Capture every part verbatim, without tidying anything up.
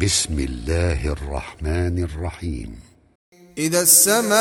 بسم الله الرحمن الرحيم. إذا السماء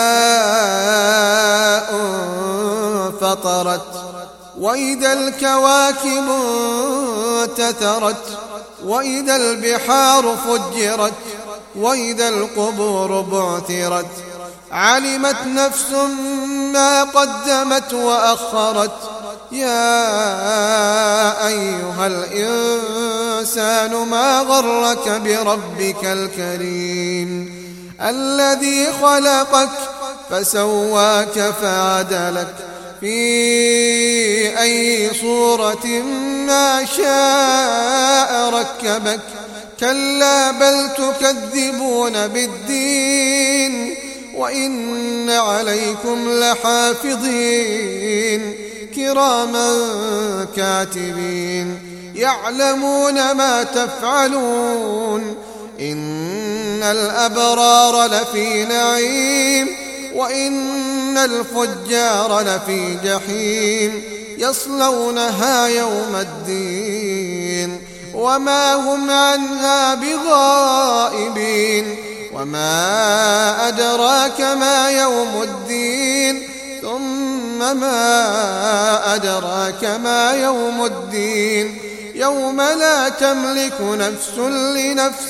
انفطرت وإذا الكواكب انتثرت وإذا البحار فجرت وإذا القبور بعثرت علمت نفس ما قدمت وأخرت يا أيها الإنسان ما غرك بربك الكريم الذي خلقك فسواك فعدلك في أي صورة ما شاء ركبك كلا بل تكذبون بالدين وإن عليكم لحافظين كراما كاتبين يعلمون ما تفعلون إن الأبرار لفي نعيم وإن الفجار لفي جحيم يصلونها يوم الدين وما هم عنها بغائبين وما أدراك ما يوم الدين ثم ما أدراك ما يوم الدين يوم لا تملك نفس لنفس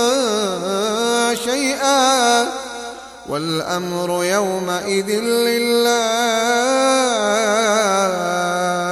شيئا والأمر يومئذ لله.